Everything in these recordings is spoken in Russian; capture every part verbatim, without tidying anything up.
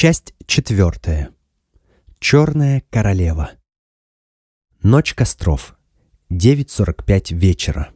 Часть четвертая. Черная королева. Ночь костров. девять сорок пять вечера.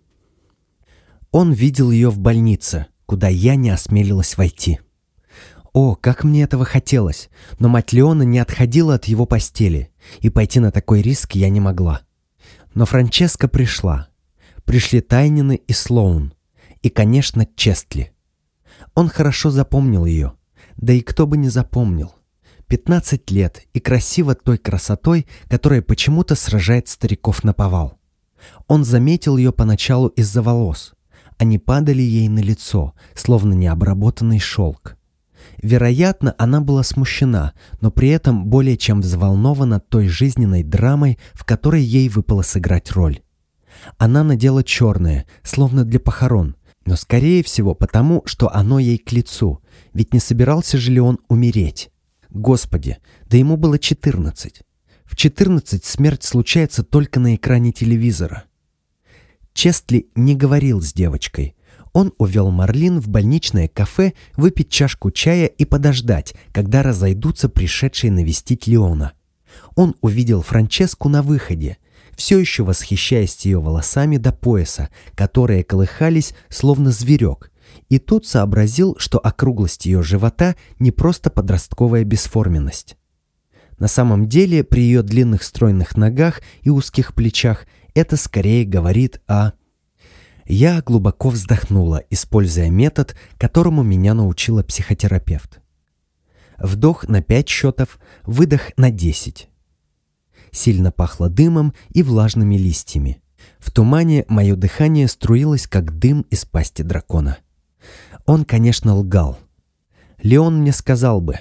Он видел ее в больнице, куда я не осмелилась войти. О, как мне этого хотелось, но мать Леона не отходила от его постели, и пойти на такой риск я не могла. Но Франческа пришла. Пришли Тайнины и Слоун. И, конечно, Честли. Он хорошо запомнил ее. Да и кто бы не запомнил. Пятнадцать лет и красиво той красотой, которая почему-то сражает стариков наповал. Он заметил ее поначалу из-за волос. Они падали ей на лицо, словно необработанный шелк. Вероятно, она была смущена, но при этом более чем взволнована той жизненной драмой, в которой ей выпало сыграть роль. Она надела черное, словно для похорон, но скорее всего потому, что оно ей к лицу, ведь не собирался же ли он умереть? Господи, да ему было четырнадцать. В четырнадцать смерть случается только на экране телевизора. Честли не говорил с девочкой. Он увел Марлин в больничное кафе выпить чашку чая и подождать, когда разойдутся пришедшие навестить Леона. Он увидел Франческу на выходе, все еще восхищаясь ее волосами до пояса, которые колыхались, словно зверек, и тут сообразил, что округлость ее живота не просто подростковая бесформенность. На самом деле, при ее длинных стройных ногах и узких плечах это скорее говорит о... Я глубоко вздохнула, используя метод, которому меня научила психотерапевт. Вдох на пять счетов, выдох на десять. Сильно пахло дымом и влажными листьями. В тумане мое дыхание струилось, как дым из пасти дракона. Он, конечно, лгал. Леон мне сказал бы.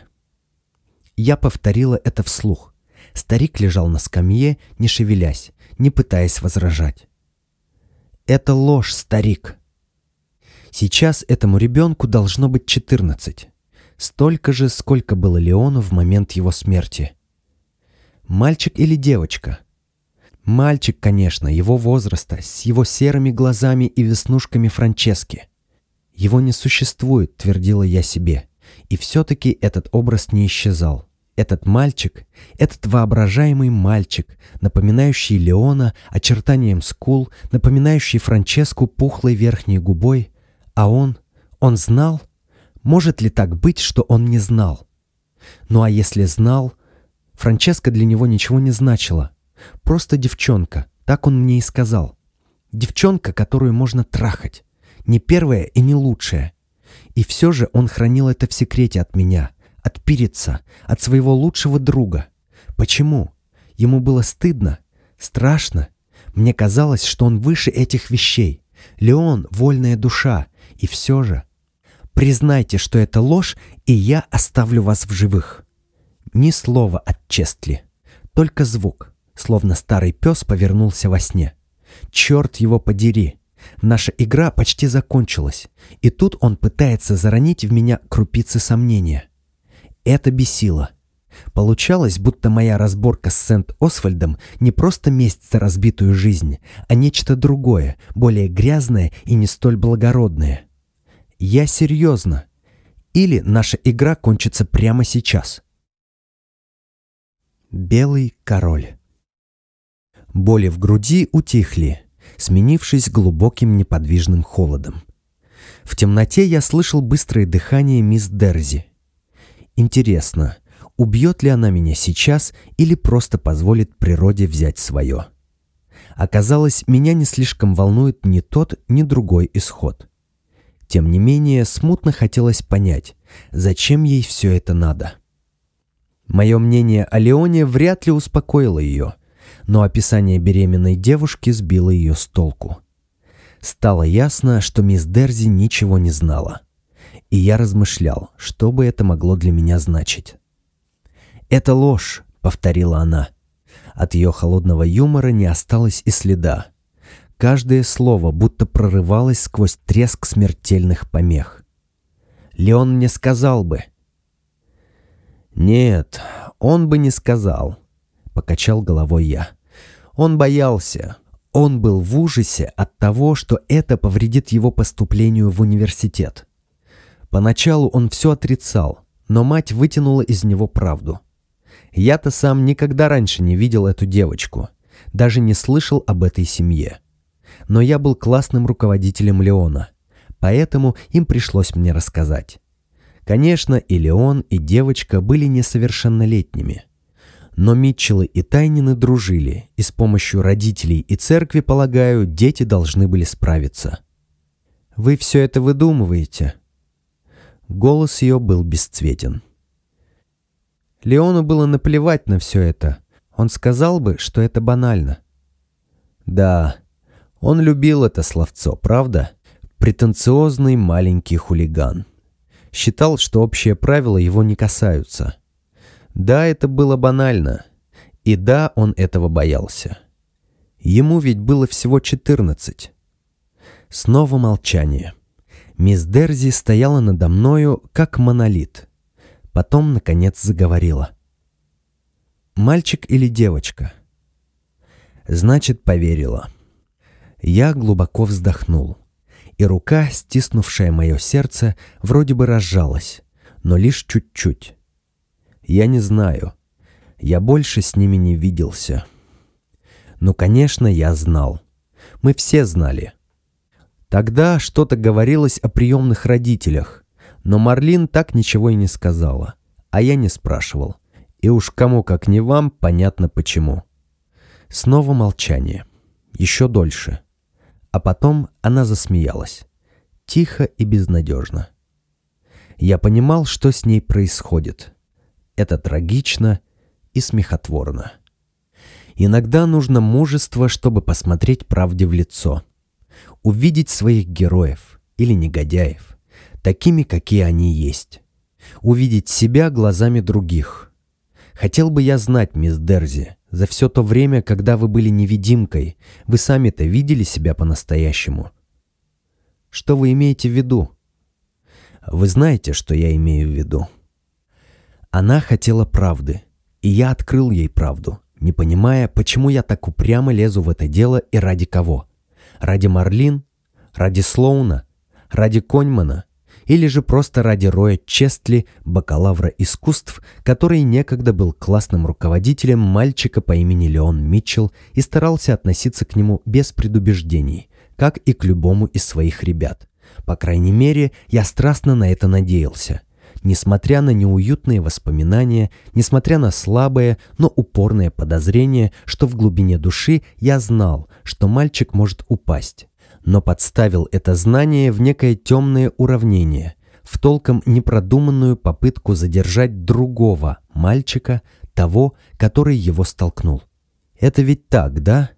Я повторила это вслух. Старик лежал на скамье, не шевелясь, не пытаясь возражать. Это ложь, старик. Сейчас этому ребенку должно быть четырнадцать. Столько же, сколько было Леону в момент его смерти. Мальчик или девочка? Мальчик, конечно, его возраста, с его серыми глазами и веснушками Франчески. Его не существует, твердила я себе. И все-таки этот образ не исчезал. Этот мальчик, этот воображаемый мальчик, напоминающий Леона очертанием скул, напоминающий Франческу пухлой верхней губой, а он, он знал? Может ли так быть, что он не знал? Ну а если знал, Франческа для него ничего не значила. Просто девчонка, так он мне и сказал. Девчонка, которую можно трахать. Не первая и не лучшая. И все же он хранил это в секрете от меня. От Пирица, от своего лучшего друга. Почему? Ему было стыдно, страшно. Мне казалось, что он выше этих вещей. Леон — вольная душа. И все же... Признайте, что это ложь, и я оставлю вас в живых. Ни слова от Честли. Только звук, словно старый пес повернулся во сне. Черт его подери. Наша игра почти закончилась. И тут он пытается заронить в меня крупицы сомнения. Это бесило. Получалось, будто моя разборка с Сент-Освальдом не просто месть за разбитую жизнь, а нечто другое, более грязное и не столь благородное. Я серьезно. Или наша игра кончится прямо сейчас. Белый король. Боли в груди утихли, сменившись глубоким неподвижным холодом. В темноте я слышал быстрое дыхание мисс Дерзи. Интересно, убьет ли она меня сейчас или просто позволит природе взять свое? Оказалось, меня не слишком волнует ни тот, ни другой исход. Тем не менее, смутно хотелось понять, зачем ей все это надо. Мое мнение о Леоне вряд ли успокоило ее, но описание беременной девушки сбило ее с толку. Стало ясно, что мисс Дерзи ничего не знала. И я размышлял, что бы это могло для меня значить. «Это ложь», — повторила она. От ее холодного юмора не осталось и следа. Каждое слово будто прорывалось сквозь треск смертельных помех. Леон мне сказал бы. «Нет, он бы не сказал», — покачал головой я. Он боялся. Он был в ужасе от того, что это повредит его поступлению в университет. Поначалу он все отрицал, но мать вытянула из него правду. Я-то сам никогда раньше не видел эту девочку, даже не слышал об этой семье. Но я был классным руководителем Леона, поэтому им пришлось мне рассказать. Конечно, и Леон, и девочка были несовершеннолетними. Но Митчеллы и Тайнины дружили, и с помощью родителей и церкви, полагаю, дети должны были справиться. «Вы все это выдумываете?» Голос ее был бесцветен. Леону было наплевать на все это. Он сказал бы, что это банально. Да, он любил это словцо, правда? Претенциозный маленький хулиган. Считал, что общие правила его не касаются. Да, это было банально. И да, он этого боялся. Ему ведь было всего четырнадцать. Снова молчание. Мисс Дерзи стояла надо мною, как монолит. Потом, наконец, заговорила. «Мальчик или девочка?» Значит, поверила. Я глубоко вздохнул, и рука, стиснувшая мое сердце, вроде бы разжалась, но лишь чуть-чуть. Я не знаю. Я больше с ними не виделся. Но, конечно, я знал. Мы все знали. Тогда что-то говорилось о приемных родителях, но Марлин так ничего и не сказала, а я не спрашивал. И уж кому, как не вам, понятно почему. Снова молчание. Еще дольше. А потом она засмеялась. Тихо и безнадежно. Я понимал, что с ней происходит. Это трагично и смехотворно. Иногда нужно мужество, чтобы посмотреть правде в лицо. Увидеть своих героев или негодяев, такими, какие они есть. Увидеть себя глазами других. Хотел бы я знать, мисс Дерзи, за все то время, когда вы были невидимкой, вы сами-то видели себя по-настоящему? Что вы имеете в виду? Вы знаете, что я имею в виду. Она хотела правды, и я открыл ей правду, не понимая, почему я так упрямо лезу в это дело и ради кого. Ради Марлин? Ради Слоуна? Ради Коньмана? Или же просто ради Роя Честли, бакалавра искусств, который некогда был классным руководителем мальчика по имени Леон Митчелл и старался относиться к нему без предубеждений, как и к любому из своих ребят. По крайней мере, я страстно на это надеялся. Несмотря на неуютные воспоминания, несмотря на слабое, но упорное подозрение, что в глубине души я знал, что мальчик может упасть, но подставил это знание в некое темное уравнение, в толком непродуманную попытку задержать другого мальчика, того, который его столкнул. «Это ведь так, да?»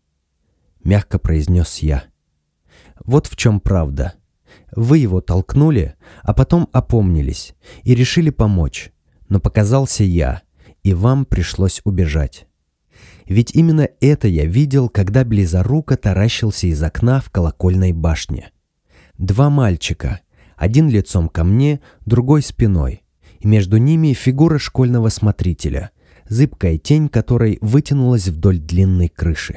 — мягко произнес я. «Вот в чем правда. Вы его толкнули, а потом опомнились и решили помочь, но показался я, и вам пришлось убежать. Ведь именно это я видел, когда близоруко таращился из окна в колокольной башне. Два мальчика, один лицом ко мне, другой спиной, и между ними фигура школьного смотрителя, зыбкая тень которой вытянулась вдоль длинной крыши.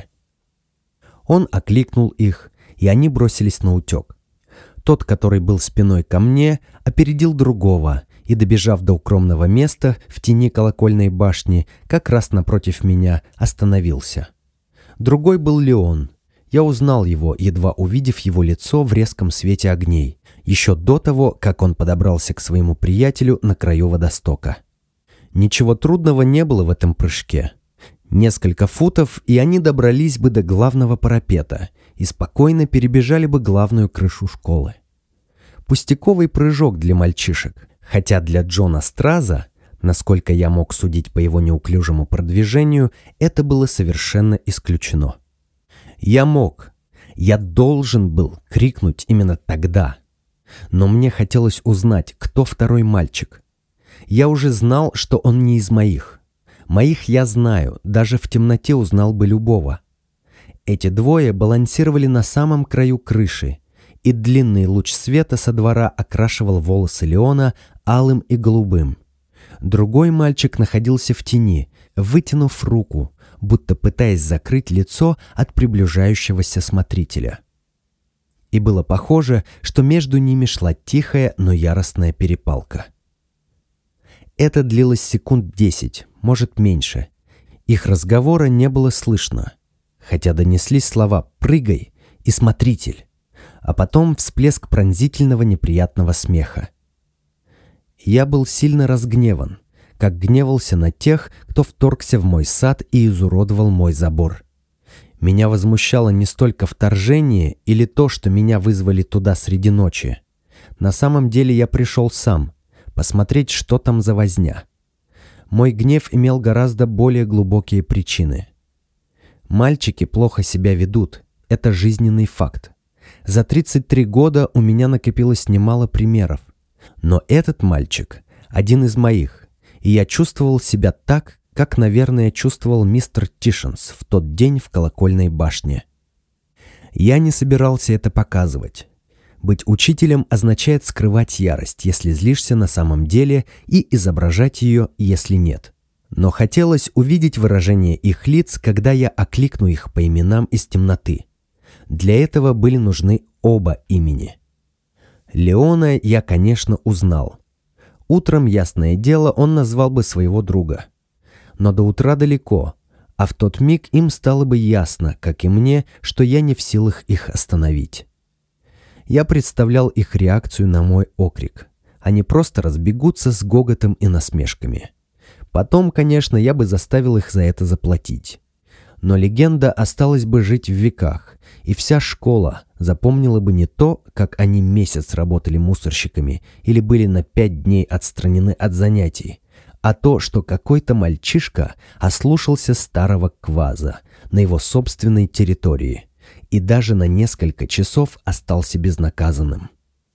Он окликнул их, и они бросились наутек. Тот, который был спиной ко мне, опередил другого и, добежав до укромного места в тени колокольной башни, как раз напротив меня, остановился. Другой был Леон. Я узнал его, едва увидев его лицо в резком свете огней, еще до того, как он подобрался к своему приятелю на краю водостока. Ничего трудного не было в этом прыжке. Несколько футов, и они добрались бы до главного парапета и спокойно перебежали бы главную крышу школы. Пустяковый прыжок для мальчишек, хотя для Джона Страза, насколько я мог судить по его неуклюжему продвижению, это было совершенно исключено. Я мог, я должен был крикнуть именно тогда, но мне хотелось узнать, кто второй мальчик. Я уже знал, что он не из моих. Моих я знаю, даже в темноте узнал бы любого. Эти двое балансировали на самом краю крыши, и длинный луч света со двора окрашивал волосы Леона алым и голубым. Другой мальчик находился в тени, вытянув руку, будто пытаясь закрыть лицо от приближающегося смотрителя. И было похоже, что между ними шла тихая, но яростная перепалка. Это длилось секунд десять, может меньше. Их разговора не было слышно, хотя донеслись слова «прыгай» и «смотритель», а потом всплеск пронзительного неприятного смеха. Я был сильно разгневан, как гневался на тех, кто вторгся в мой сад и изуродовал мой забор. Меня возмущало не столько вторжение или то, что меня вызвали туда среди ночи. На самом деле я пришел сам, посмотреть, что там за возня. Мой гнев имел гораздо более глубокие причины. Мальчики плохо себя ведут, это жизненный факт. За тридцать три года у меня накопилось немало примеров. Но этот мальчик один из моих, и я чувствовал себя так, как, наверное, чувствовал мистер Тишенс в тот день в колокольной башне. Я не собирался это показывать. Быть учителем означает скрывать ярость, если злишься на самом деле, и изображать ее, если нет. Но хотелось увидеть выражение их лиц, когда я окликну их по именам из темноты. Для этого были нужны оба имени. Леона я, конечно, узнал. Утром, ясное дело, он назвал бы своего друга. Но до утра далеко, а в тот миг им стало бы ясно, как и мне, что я не в силах их остановить. Я представлял их реакцию на мой окрик. Они просто разбегутся с гоготом и насмешками. Потом, конечно, я бы заставил их за это заплатить. Но легенда осталась бы жить в веках, и вся школа запомнила бы не то, как они месяц работали мусорщиками или были на пять дней отстранены от занятий, а то, что какой-то мальчишка ослушался старого кваза на его собственной территории и даже на несколько часов остался безнаказанным.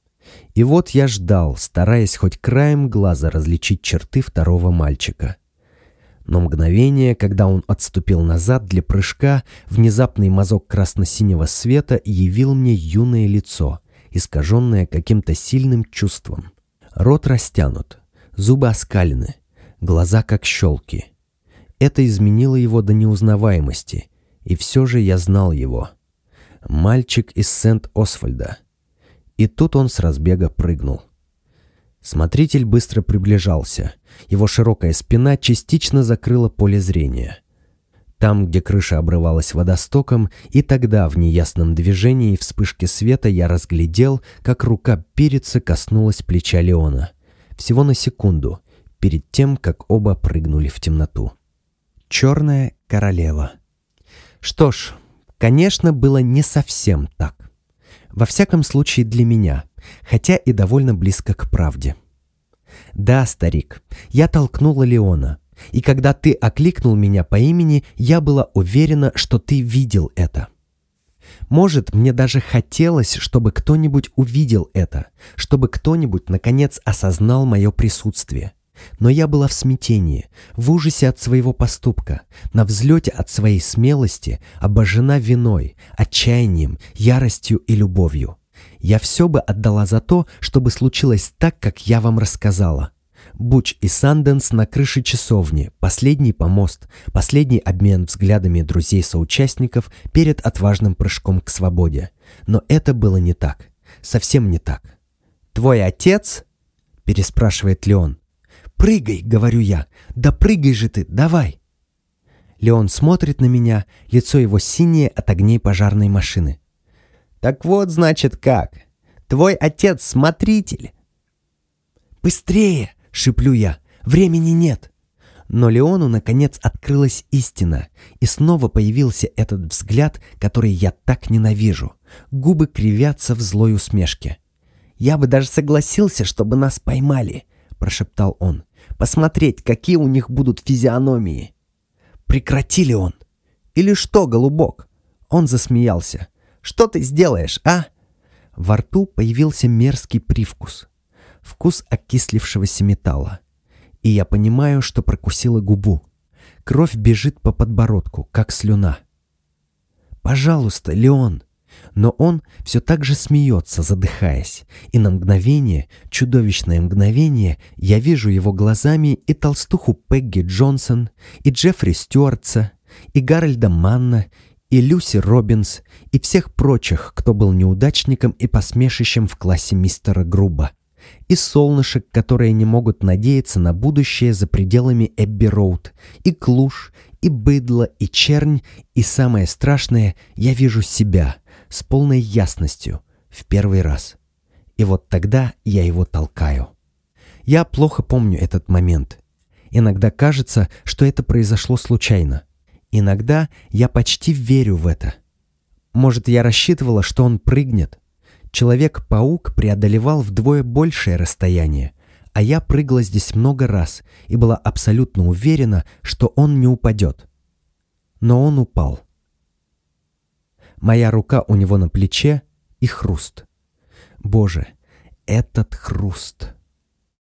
И вот я ждал, стараясь хоть краем глаза различить черты второго мальчика. Но мгновение, когда он отступил назад для прыжка, внезапный мазок красно-синего света явил мне юное лицо, искаженное каким-то сильным чувством. Рот растянут, зубы оскалены, глаза как щелки. Это изменило его до неузнаваемости, и все же я знал его. Мальчик из Сент-Освальда. И тут он с разбега прыгнул. Смотритель быстро приближался. Его широкая спина частично закрыла поле зрения. Там, где крыша обрывалась водостоком, и тогда в неясном движении и вспышке света я разглядел, как рука Пирица коснулась плеча Леона. Всего на секунду, перед тем, как оба прыгнули в темноту. Черная королева. Что ж, конечно, было не совсем так. Во всяком случае для меня, хотя и довольно близко к правде. Да, старик, я толкнула Леона, и когда ты окликнул меня по имени, я была уверена, что ты видел это. Может, мне даже хотелось, чтобы кто-нибудь увидел это, чтобы кто-нибудь, наконец, осознал мое присутствие. Но я была в смятении, в ужасе от своего поступка, на взлете от своей смелости, обожжена виной, отчаянием, яростью и любовью. Я все бы отдала за то, чтобы случилось так, как я вам рассказала. Буч и Санденс на крыше часовни, последний помост, последний обмен взглядами друзей-соучастников перед отважным прыжком к свободе. Но это было не так. Совсем не так. «Твой отец?» – переспрашивает Леон. «Прыгай», — говорю я. «Да прыгай же ты, давай!» Леон смотрит на меня, лицо его синее от огней пожарной машины. «Так вот, значит, как? Твой отец смотритель!» «Быстрее!» — шиплю я. «Времени нет!» Но Леону, наконец, открылась истина, и снова появился этот взгляд, который я так ненавижу. Губы кривятся в злой усмешке. «Я бы даже согласился, чтобы нас поймали!» — прошептал он. «Посмотреть, какие у них будут физиономии!» «Прекрати, Леон!» «Или что, голубок?» Он засмеялся. «Что ты сделаешь, а?» Во рту появился мерзкий привкус. Вкус окислившегося металла. И я понимаю, что прокусила губу. Кровь бежит по подбородку, как слюна. «Пожалуйста, Леон!» Но он все так же смеется, задыхаясь, и на мгновение, чудовищное мгновение, я вижу его глазами и толстуху Пегги Джонсон, и Джеффри Стюартса, и Гарольда Манна, и Люси Робинс, и всех прочих, кто был неудачником и посмешищем в классе мистера Груба. и солнышек, которые не могут надеяться на будущее за пределами Эбби-Роуд, и клуш, и быдло, и чернь, и самое страшное, я вижу себя с полной ясностью в первый раз. И вот тогда я его толкаю. Я плохо помню этот момент. Иногда кажется, что это произошло случайно. Иногда я почти верю в это. Может, я рассчитывала, что он прыгнет. Человек-паук преодолевал вдвое большее расстояние, а я прыгала здесь много раз и была абсолютно уверена, что он не упадет. Но он упал. Моя рука у него на плече и хруст. Боже, этот хруст!